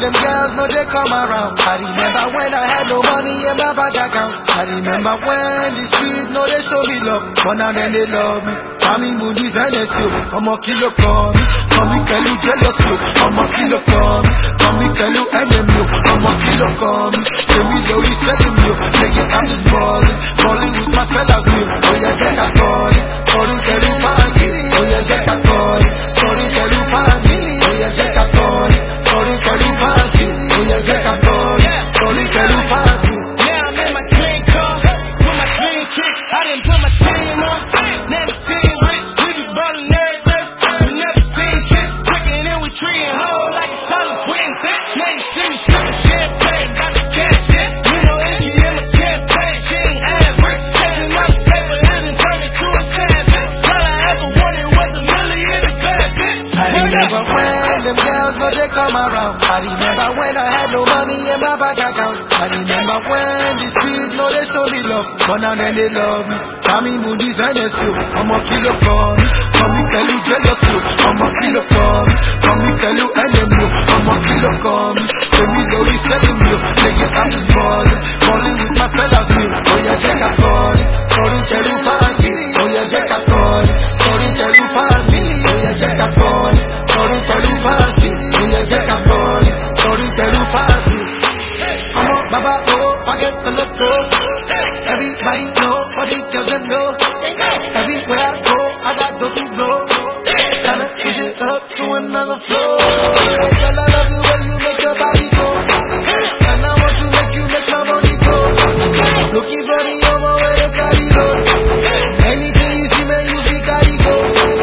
them girls know they come around. I remember when I had no money in my bank account. I remember when the streets know they show me love, but now then they love me. Mami Moody's NSO, I'm a kilo come. Mami Kelu jealous you, I'm a kilo come. Mami Kelu enemy, I'm a kilo come. Baby Joey telling you, nigga I'm just balling with my fellas you. Oh yeah, check a call, sorry Kelu fancy. Oh yeah, check a call, sorry Kelu fancy. Oh yeah, check a call, sorry Kelu fancy. Oh yeah, check a call, sorry Kelu fancy. Now I'm in my clean car with my clean chick. I didn't put my team on. Never seen rich, we be ballin' every day. We never seen shit. Trickin' and we treatin' hoes like it's Halloween. Now you see me sippin' champagne, got the cash shit. You know Iggy in my campaign, she ain't average. Catchin' up paper and turn it to a savage. All I ever wanted was a million in a bad bitch. I remember when them girls know they come around. I remember when I had no money in my bank account. I remember when the streets know they show me love, but now then they love me. Mami Moody's NSO, I'm a kilo come. Mami Kelu jealous you, I'm a kilo come. Mami Kelu enemy, I'm a kilo come. Baby Joey telling you, nigga I'm just balling with my fellas me. Oh yeah, check a call, sorry Kelu fancy. Oh yeah, check a call, sorry Kelu fancy. Oh yeah, check a call, sorry Kelu fancy. Oh yeah, check a call, sorry Kelu fancy. I'm a baba oh, I get the look everybody know, all these girls them know. Everywhere I go, I got dope to blow. Gotta push it up to another floor. Girl, I love the way you make your body go, and I want to make you make my money go. Looking for the homo where the carry low. Anything you see, man, you see carry go.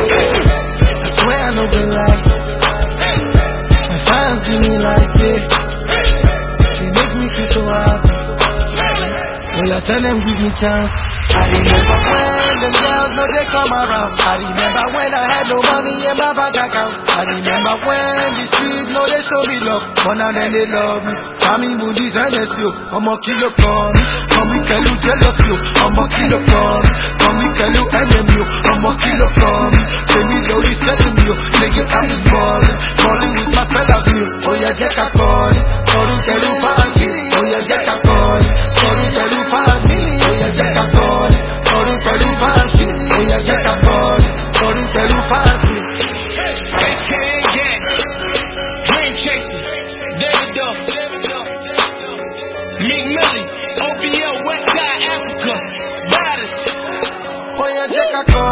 I swear I know the life. My fans do me like it. They make me feel so happy. Well, I tell them give me chance. I remember when them girls know they come around. I remember when I had no money in my bank account. I remember when the streets know they show me love, but now then they love me. Mami Moody's NSO, I'm a kilo come. Mami Kelu jealous you, I'm a kilo come. Mami Kelu enemy, I'm a kilo come. Baby Joey telling you, nigga I'm just balling with my fellas you. Oh yeah, check a call, sorry Kelu fancy. Oh yeah, check a call, sorry Kelu fancy. Oh yeah, check a call, sorry Kelu fancy. Oh yeah, check a call, sorry Kelu fancy. AKA Dream Chaser, David Duff, Meek Millie, OBL, Westside Africa, Baddest. Oh yeah, check a call.